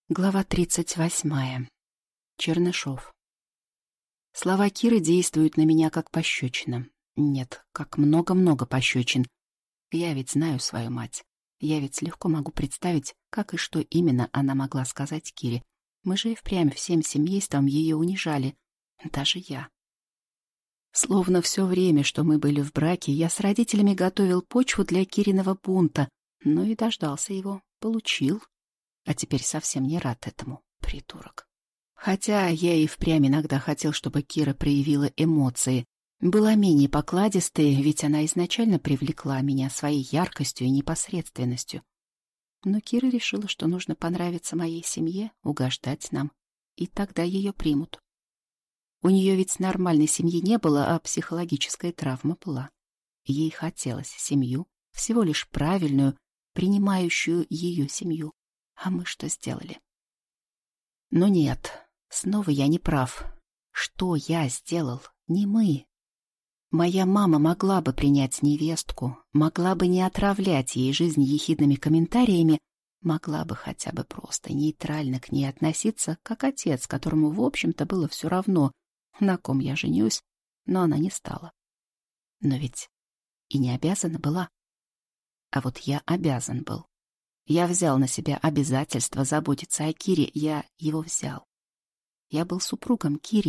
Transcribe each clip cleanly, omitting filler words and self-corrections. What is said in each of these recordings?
Глава 38. Чернышов. Слова Киры действуют на меня как пощечина. Нет, как много-много пощечин. Я ведь знаю свою мать. Я ведь легко могу представить, как и что именно она могла сказать Кире. Мы же и впрямь всем семейством ее унижали. Даже я. Словно все время, что мы были в браке, я с родителями готовил почву для Кириного бунта, но и дождался его. Получил. А теперь совсем не рад этому, придурок. Хотя я и впрямь иногда хотел, чтобы Кира проявила эмоции. Была менее покладистой, ведь она изначально привлекла меня своей яркостью и непосредственностью. Но Кира решила, что нужно понравиться моей семье, угождать нам, и тогда ее примут. У нее ведь нормальной семьи не было, а психологическая травма была. Ей хотелось семью, всего лишь правильную, принимающую ее семью. А мы что сделали? Но нет, снова я не прав. Что я сделал? Не мы. Моя мама могла бы принять невестку, могла бы не отравлять ей жизнь ехидными комментариями, могла бы хотя бы просто нейтрально к ней относиться, как отец, которому, в общем-то, было все равно, на ком я женюсь, но она не стала. Но ведь и не обязана была. А вот я обязан был. Я взял на себя обязательство заботиться о Кире, я его взял. Я был супругом Кире,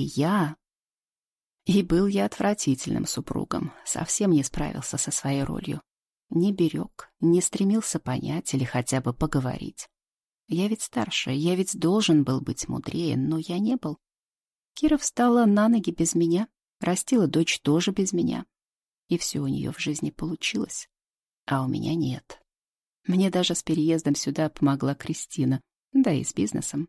И был я отвратительным супругом, совсем не справился со своей ролью. Не берег, не стремился понять или хотя бы поговорить. Я ведь старше, я ведь должен был быть мудрее, но я не был. Кира встала на ноги без меня, растила дочь тоже без меня. И все у нее в жизни получилось, а у меня нет. Мне даже с переездом сюда помогла Кристина, да и с бизнесом.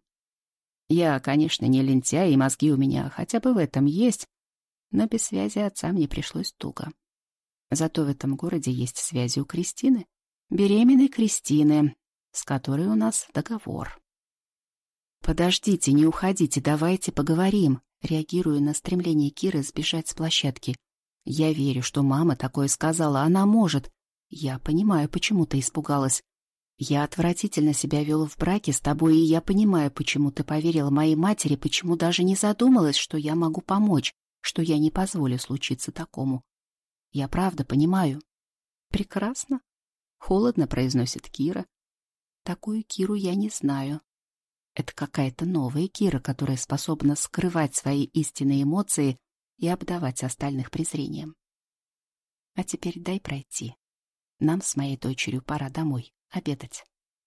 Я, конечно, не лентяй, и мозги у меня хотя бы в этом есть, но без связи отца мне пришлось туго. Зато в этом городе есть связи у Кристины, беременной Кристины, с которой у нас договор. «Подождите, не уходите, давайте поговорим», реагирую на стремление Киры сбежать с площадки. «Я верю, что мама такое сказала, она может. Я понимаю, почему ты испугалась. Я отвратительно себя вел в браке с тобой, и я понимаю, почему ты поверила моей матери, почему даже не задумалась, что я могу помочь, что я не позволю случиться такому. Я правда понимаю». «Прекрасно», — холодно произносит Кира. «Такую Киру я не знаю. Это какая-то новая Кира, которая способна скрывать свои истинные эмоции и обдавать остальных презрением. А теперь дай пройти. Нам с моей дочерью пора домой обедать».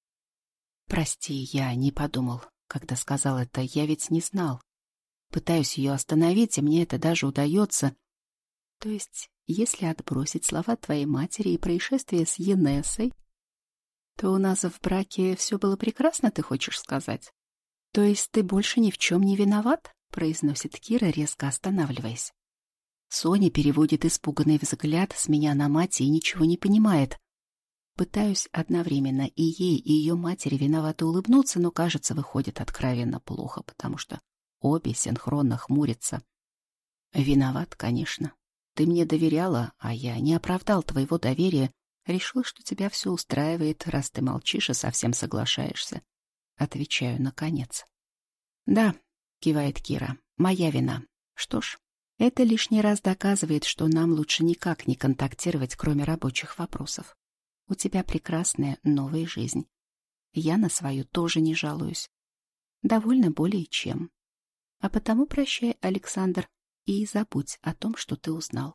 «Прости, я не подумал, когда сказал это, я ведь не знал. Пытаюсь ее остановить, и мне это даже удается. То есть, если отбросить слова твоей матери и происшествие с Енессой, то у нас в браке все было прекрасно, ты хочешь сказать? То есть ты больше ни в чем не виноват?» произносит Кира, резко останавливаясь. Соня переводит испуганный взгляд с меня на мать и ничего не понимает. Пытаюсь одновременно и ей, и ее матери виновато улыбнуться, но, кажется, выходит откровенно плохо, потому что обе синхронно хмурятся. «Виноват, конечно. Ты мне доверяла, а я не оправдал твоего доверия. Решил, что тебя все устраивает, раз ты молчишь и совсем соглашаешься». Отвечаю, наконец. «Да», — кивает Кира, — «моя вина. Что ж, это лишний раз доказывает, что нам лучше никак не контактировать, кроме рабочих вопросов. У тебя прекрасная новая жизнь. Я на свою тоже не жалуюсь. Довольно более чем. А потому прощай, Александр, и забудь о том, что ты узнал.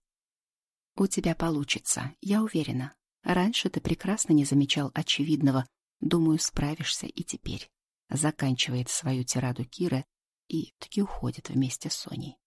У тебя получится, я уверена. Раньше ты прекрасно не замечал очевидного. Думаю, справишься и теперь». Заканчивает свою тираду Кира и таки уходит вместе с Соней.